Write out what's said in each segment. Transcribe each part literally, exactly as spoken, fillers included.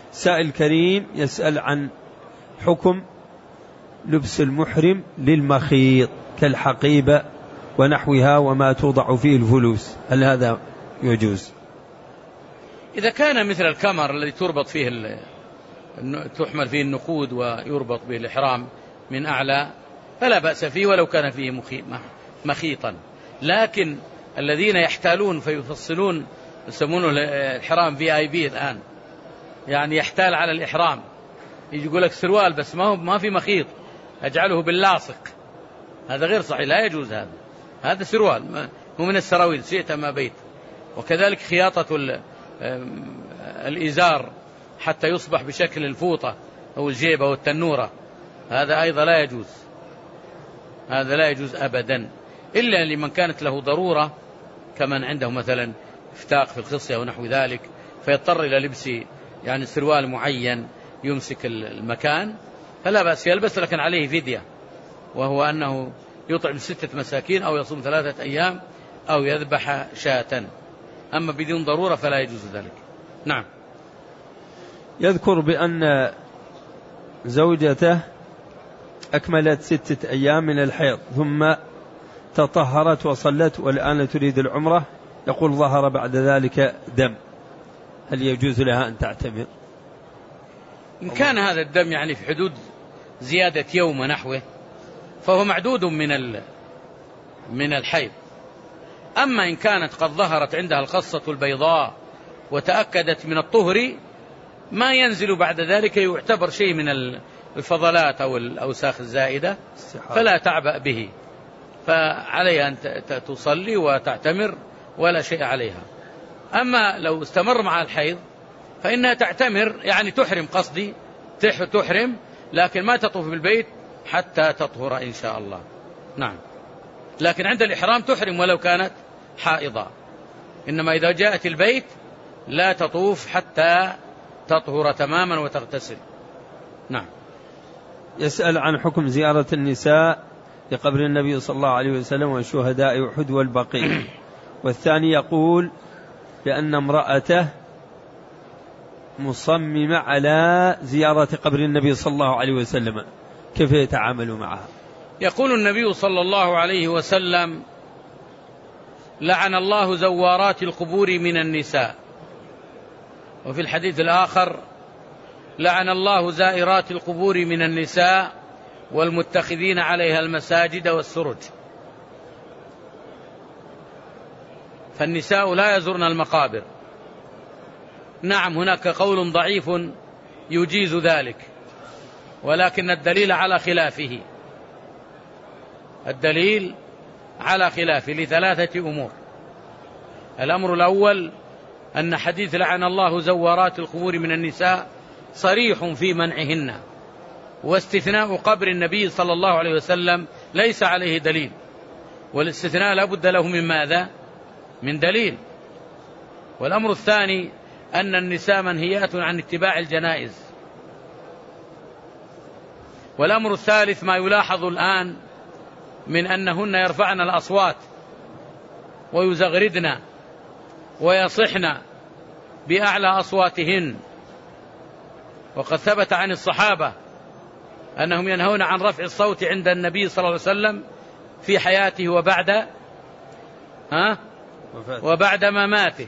سائل كريم يسأل عن حكم لبس المحرم للمخيط كالحقيبة ونحوها وما توضع فيه الفلوس، هل هذا يجوز؟ إذا كان مثل الكمر الذي تربط فيه تحمل فيه النقود ويربط به الإحرام من أعلى فلا بأس فيه ولو كان فيه مخيطا، لكن الذين يحتالون فيفصلون يسمونه الإحرام في آي بي الآن، يعني يحتال على الإحرام، يجي يقول لك سروال بس ما هو ما في مخيط أجعله باللاصق، هذا غير صحيح، لا يجوز هذا، هذا سروال هو من السراويل شئت ما بيت. وكذلك خياطة الإزار حتى يصبح بشكل الفوطة أو الجيبة أو التنورة، هذا أيضا لا يجوز، هذا لا يجوز أبدا، إلا لمن كانت له ضرورة كمن عنده مثلا افتاق في الخصية ونحو ذلك فيضطر إلى لبس يعني سروال معين يمسك المكان فلا بأس يلبس، لكن عليه فدية، وهو أنه يطعم ستة مساكين أو يصوم ثلاثة أيام أو يذبح شاة، أما بدون ضرورة فلا يجوز ذلك. نعم. يذكر بأن زوجته أكملت ستة أيام من الحيض ثم تطهرت وصلت والآن تريد العمرة، يقول ظهر بعد ذلك دم، هل يجوز لها أن تعتمر؟ إن كان هذا الدم يعني في حدود زيادة يوم ونحوه فهو معدود من من الحيض، أما إن كانت قد ظهرت عندها القصة البيضاء وتأكدت من الطهر ما ينزل بعد ذلك يعتبر شيء من الفضلات أو الأوساخ الزائدة فلا تعبأ به، فعليها أن تصلي وتعتمر ولا شيء عليها. أما لو استمر مع الحيض فإنها تعتمر، يعني تحرم، قصدي تحرم، لكن ما تطوف بالبيت حتى تطهر إن شاء الله. نعم. لكن عند الإحرام تحرم ولو كانت حائضة، إنما إذا جاءت البيت لا تطوف حتى تطهر تماما وتغتسل. نعم. يسأل عن حكم زيارة النساء لقبر النبي صلى الله عليه وسلم وشهداء أحد والبقيع، والثاني يقول بأن امرأته مصممة على زيارة قبر النبي صلى الله عليه وسلم، كيف يتعامل معها؟ يقول النبي صلى الله عليه وسلم: لعن الله زوارات القبور من النساء. وفي الحديث الآخر: لعن الله زائرات القبور من النساء والمتخذين عليها المساجد والسرج. فالنساء لا يزرن المقابر. نعم، هناك قول ضعيف يجيز ذلك، ولكن الدليل على خلافه، الدليل على خلافه لثلاثة أمور. الأمر الأول أن حديث لعن الله زوارات القبور من النساء صريح في منعهن، واستثناء قبر النبي صلى الله عليه وسلم ليس عليه دليل، والاستثناء لا بد له من ماذا؟ من دليل. والأمر الثاني أن النساء منهيات عن اتباع الجنائز. والأمر الثالث ما يلاحظ الآن من أنهن يرفعن الأصوات ويزغردن ويصحن بأعلى أصواتهن، وقد ثبت عن الصحابة أنهم ينهون عن رفع الصوت عند النبي صلى الله عليه وسلم في حياته وبعد ها وبعد مماته،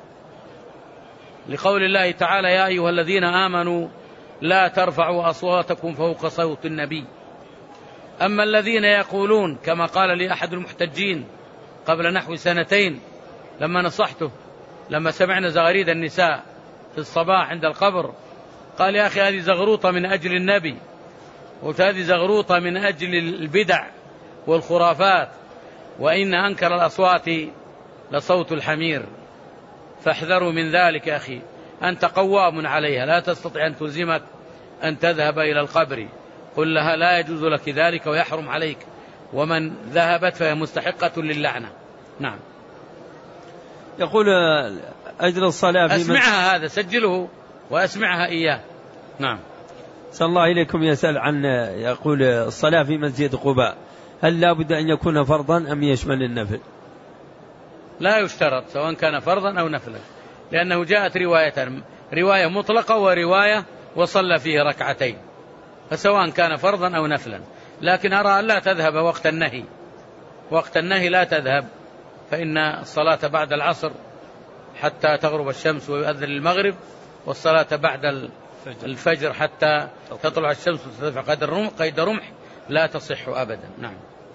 لقول الله تعالى: يا أيها الذين آمنوا لا ترفعوا أصواتكم فوق صوت النبي. أما الذين يقولون كما قال لي أحد المحتجين قبل نحو سنتين لما نصحته، لما سمعنا زغاريد النساء في الصباح عند القبر، قال: يا أخي هذه زغروطة من أجل النبي، وهذه زغروطة من أجل البدع والخرافات، وإن أنكر الأصوات لصوت الحمير، فاحذروا من ذلك يا أخي، أنت قوام عليها، لا تستطيع أن تلزمك أن تذهب إلى القبر، قل لها لا يجوز لك ذلك ويحرم عليك، ومن ذهبت فهي مستحقة للعنة. نعم. يقول أجر الصلاة في أسمعها هذا، سجله وأسمعها إياه. نعم. صلى الله إليكم يسأل عن، يقول الصلاة في مسجد قباء هل لا بد أن يكون فرضا أم يشمل النفل؟ لا يشترط، سواء كان فرضا أو نفلا، لأنه جاءت رواية رواية مطلقة ورواية وصلى فيه ركعتين، فسواء كان فرضا أو نفلا. لكن أرى أن لا تذهب وقت النهي، وقت النهي لا تذهب، فإن الصلاة بعد العصر حتى تغرب الشمس ويؤذن المغرب، والصلاة بعد الفجر حتى تطلع الشمس وترتفع قيد رمح لا تصح أبدا. نعم.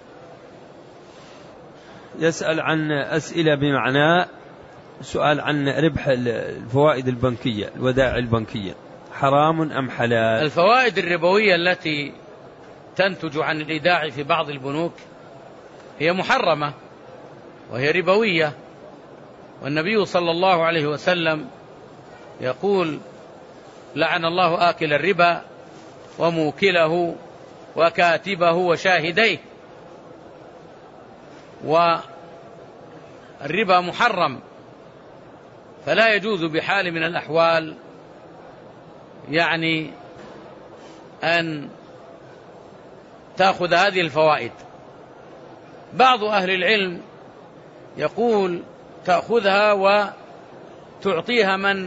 يسأل عن أسئلة بمعنى سؤال عن ربح الفوائد البنكية، الودائع البنكية، حرام أم حلال؟ الفوائد الربوية التي تنتج عن الإيداع في بعض البنوك هي محرمة وهي ربوية، والنبي صلى الله عليه وسلم يقول: لعن الله آكل الربا وموكله وكاتبه وشاهديه. والربا محرم، فلا يجوز بحال من الأحوال يعني أن تأخذ هذه الفوائد. بعض أهل العلم يقول تأخذها وتعطيها من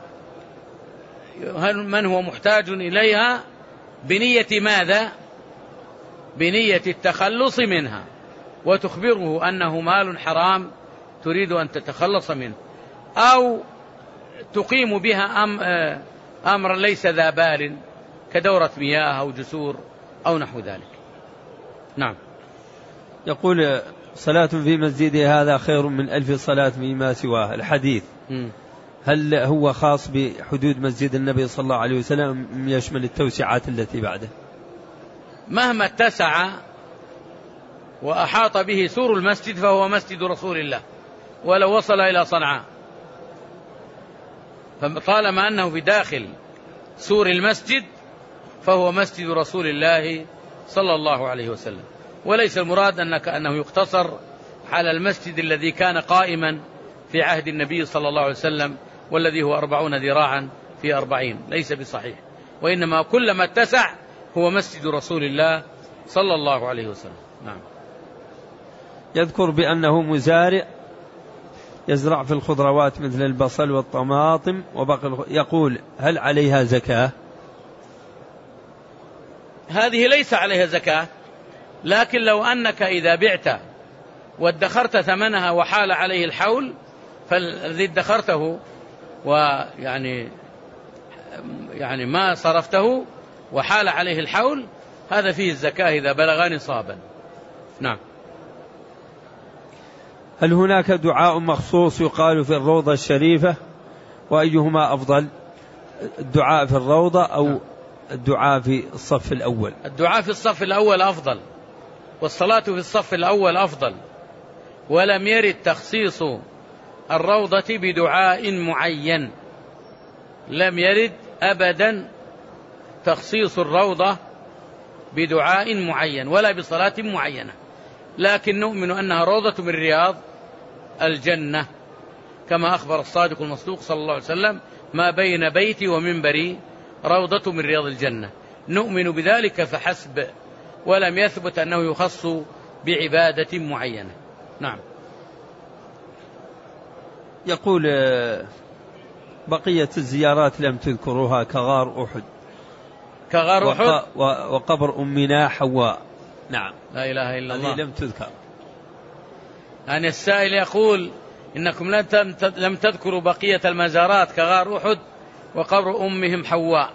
من هو محتاج إليها بنية ماذا؟ بنية التخلص منها، وتخبره أنه مال حرام تريد أن تتخلص منه، أو تقيم بها أمرا ليس ذا بال كدورة مياه أو جسور أو نحو ذلك. نعم. يقول: صلاة في مسجدي هذا خير من ألف صلاة فيما سواه، الحديث م. هل هو خاص بحدود مسجد النبي صلى الله عليه وسلم يشمل التوسعات التي بعده؟ مهما اتسع وأحاط به سور المسجد فهو مسجد رسول الله ولو وصل إلى صنعاء، فطالما أنه في داخل سور المسجد فهو مسجد رسول الله صلى الله عليه وسلم. وليس المراد أنك أنه يقتصر على المسجد الذي كان قائما في عهد النبي صلى الله عليه وسلم والذي هو أربعون ذراعا في أربعين، ليس بصحيح، وإنما كلما اتسع هو مسجد رسول الله صلى الله عليه وسلم. نعم. يذكر بأنه مزارع يزرع في الخضروات مثل البصل والطماطم وباقي، يقول: هل عليها زكاة؟ هذه ليس عليها زكاة، لكن لو أنك إذا بعت وادخرت ثمنها وحال عليه الحول، فالذي ادخرته ويعني يعني ما صرفته وحال عليه الحول هذا فيه الزكاة إذا بلغ نصابا. نعم. هل هناك دعاء مخصوص يقال في الروضة الشريفة، وأيهما أفضل، الدعاء في الروضة أو الدعاء في الصف الأول؟ الدعاء في الصف الأول أفضل، والصلاة في الصف الأول أفضل، ولم يرد تخصيص الروضة بدعاء معين، لم يرد أبدا تخصيص الروضة بدعاء معين ولا بصلاة معينة، لكن نؤمن أنها روضة من رياض الجنة، كما أخبر الصادق المصدوق صلى الله عليه وسلم: ما بين بيتي ومنبري روضة من رياض الجنة. نؤمن بذلك فحسب، ولم يثبت أنه يخص بعبادة معينة. نعم. يقول: بقية الزيارات لم تذكروها كغار أحد كغار أحد وقبر أمنا حواء. نعم. لا إله إلا الله. هذه لم تذكر. يعني السائل يقول إنكم لم تذكروا بقية المزارات كغار أحد وقبر أمهم حواء.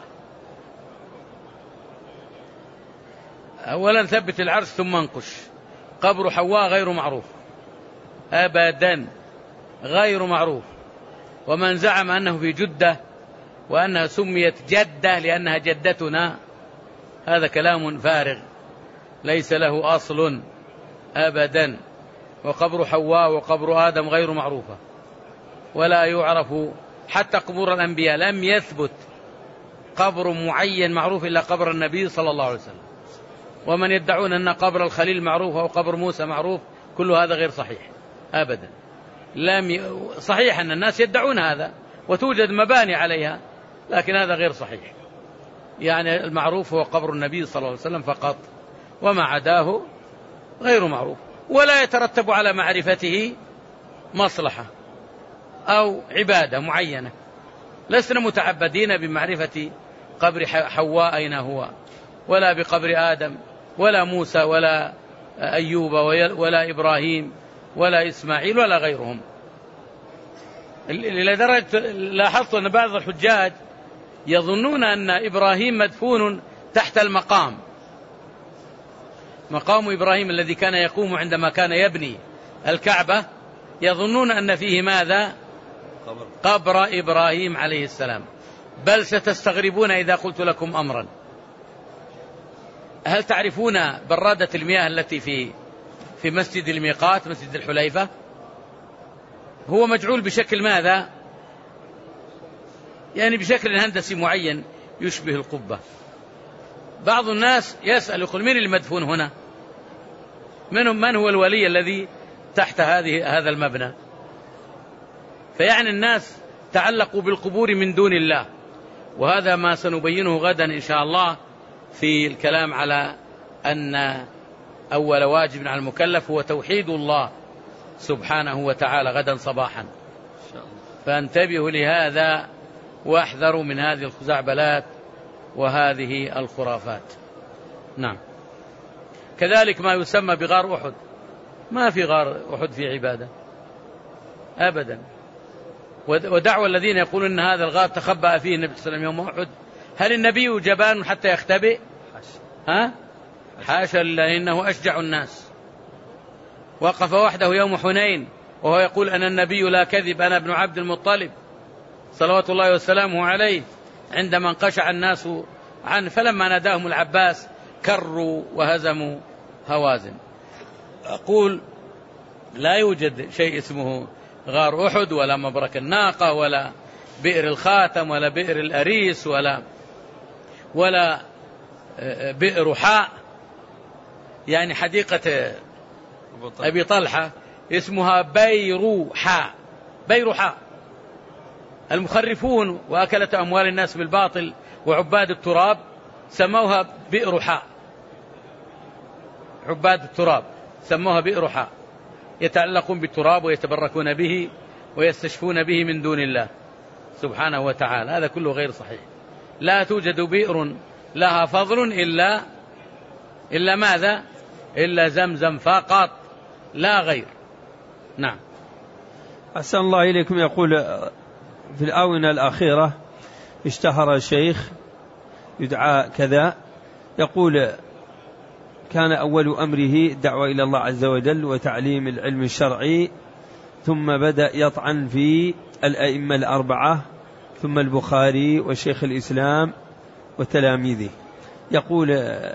أولا ثبت العرش ثم انقش. قبر حواء غير معروف أبدا، غير معروف. ومن زعم أنه في جدة وأنها سميت جدة لأنها جدتنا هذا كلام فارغ ليس له أصل أبدا. وقبر حواء وقبر آدم غير معروفة ولا يعرف، حتى قبور الأنبياء لم يثبت قبر معين معروف إلا قبر النبي صلى الله عليه وسلم. ومن يدعون أن قبر الخليل معروف أو قبر موسى معروف كل هذا غير صحيح أبدا. لم ي... صحيح أن الناس يدعون هذا وتوجد مباني عليها، لكن هذا غير صحيح. يعني المعروف هو قبر النبي صلى الله عليه وسلم فقط، وما عداه غير معروف، ولا يترتب على معرفته مصلحة أو عبادة معينة. لسنا متعبدين بمعرفة قبر حواء أين هو، ولا بقبر آدم ولا موسى ولا أيوب ولا إبراهيم ولا إسماعيل ولا غيرهم. لدرجة لاحظت أن بعض الحجاج يظنون أن إبراهيم مدفون تحت المقام، مقام إبراهيم الذي كان يقوم عندما كان يبني الكعبة، يظنون أن فيه ماذا؟ قبر إبراهيم عليه السلام. بل ستستغربون إذا قلت لكم أمرا. هل تعرفون برادة المياه التي في في مسجد الميقات، مسجد الحليفة؟ هو مجعول بشكل ماذا؟ يعني بشكل هندسي معين يشبه القبة. بعض الناس يسأل يقول من المدفون هنا؟ من من هو الولي الذي تحت هذه هذا المبنى؟ فيعني الناس تعلقوا بالقبور من دون الله، وهذا ما سنبينه غدا إن شاء الله في الكلام على أن أول واجب على المكلف هو توحيد الله سبحانه وتعالى غدا صباحا. فانتبهوا لهذا واحذروا من هذه الخزعبلات وهذه الخرافات. نعم. كذلك ما يسمى بغار أحد، ما في غار أحد في عبادة أبدا. ودعوى الذين يقولون أن هذا الغار تخبأ فيه النبي صلى الله عليه وسلم يوم أحد، هل النبي جبان حتى يختبئ؟ ها؟ حاشا لله، إنه أشجع الناس. وقف وحده يوم حنين وهو يقول أنا النبي لا كذب، أنا ابن عبد المطلب صلوات الله وسلامه عليه، عندما انقشع الناس عنه، فلما ناداهم العباس كروا وهزموا هوازن. أقول لا يوجد شيء اسمه غار أحد ولا مبرك الناقة ولا بئر الخاتم ولا بئر الأريس ولا ولا بئر حاء. يعني حديقة أبي طلحة اسمها بيروحاء، بيروحاء. المخرفون وأكلة أموال الناس بالباطل وعباد التراب سموها بئر حاء، عباد التراب سموها بئر حاء، يتعلقون بالتراب ويتبركون به ويستشفون به من دون الله سبحانه وتعالى. هذا كله غير صحيح. لا توجد بئر لها فضل إلا إلا ماذا؟ إلا زمزم فقط لا غير. نعم. أحسن الله إليكم. يقول في الآونة الأخيرة اشتهر شيخ يدعى كذا، يقول كان أول أمره الدعوة إلى الله عز وجل وتعليم العلم الشرعي، ثم بدأ يطعن في الأئمة الأربعة، ثم البخاري وشيخ الإسلام وتلاميذه. يقول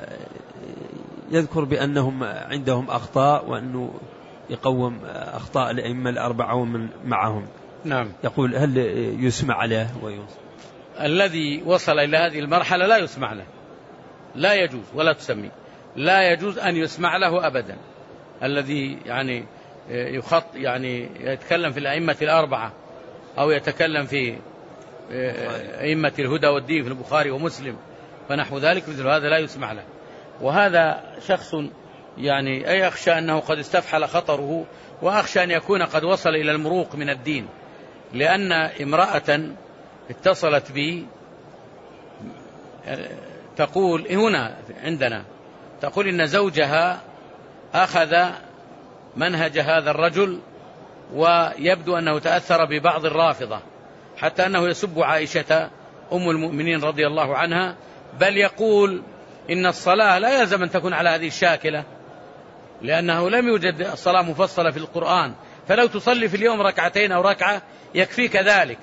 يذكر بأنهم عندهم أخطاء وأنه يقوم أخطاء الأئمة الأربعة ومن معهم. نعم. يقول هل يسمع له ويوصل؟ الذي وصل إلى هذه المرحلة لا يسمع له، لا يجوز ولا تسمي، لا يجوز أن يسمع له أبدا. الذي يعني يخط يعني يتكلم في الأئمة الأربعة أو يتكلم في أئمة الهدى والدين في البخاري ومسلم فنحو ذلك، مثل هذا لا يسمع له. وهذا شخص يعني أي أخشى أنه قد استفحل خطره، وأخشى أن يكون قد وصل إلى المروق من الدين. لأن امرأة اتصلت بي تقول هنا عندنا، تقول إن زوجها أخذ منهج هذا الرجل، ويبدو أنه تأثر ببعض الرافضة، حتى أنه يسب عائشة أم المؤمنين رضي الله عنها، بل يقول إن الصلاة لا يلزم أن تكون على هذه الشاكلة، لأنه لم يوجد الصلاة مفصلة في القرآن، فلو تصلي في اليوم ركعتين أو ركعة يكفيك ذلك.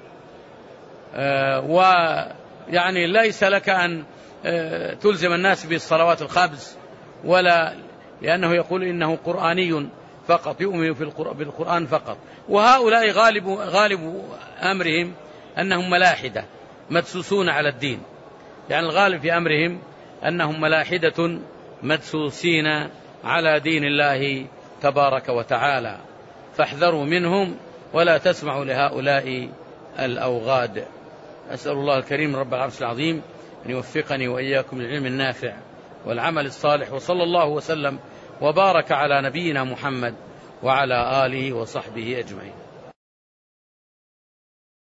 آه ويعني ليس لك أن آه تلزم الناس بالصلوات الخمس، ولا لأنه يقول إنه قرآني فقط، يؤمن في بالقرآن فقط. وهؤلاء غالب, غالب أمرهم أنهم ملاحدة مدسوسون على الدين، يعني الغالب في أمرهم أنهم ملاحدة مدسوسين على دين الله تبارك وتعالى، فاحذروا منهم ولا تسمعوا لهؤلاء الأوغاد. أسأل الله الكريم رب العرش العظيم أن يوفقني وإياكم للعلم النافع والعمل الصالح، وصلى الله وسلم وبارك على نبينا محمد وعلى آله وصحبه أجمعين.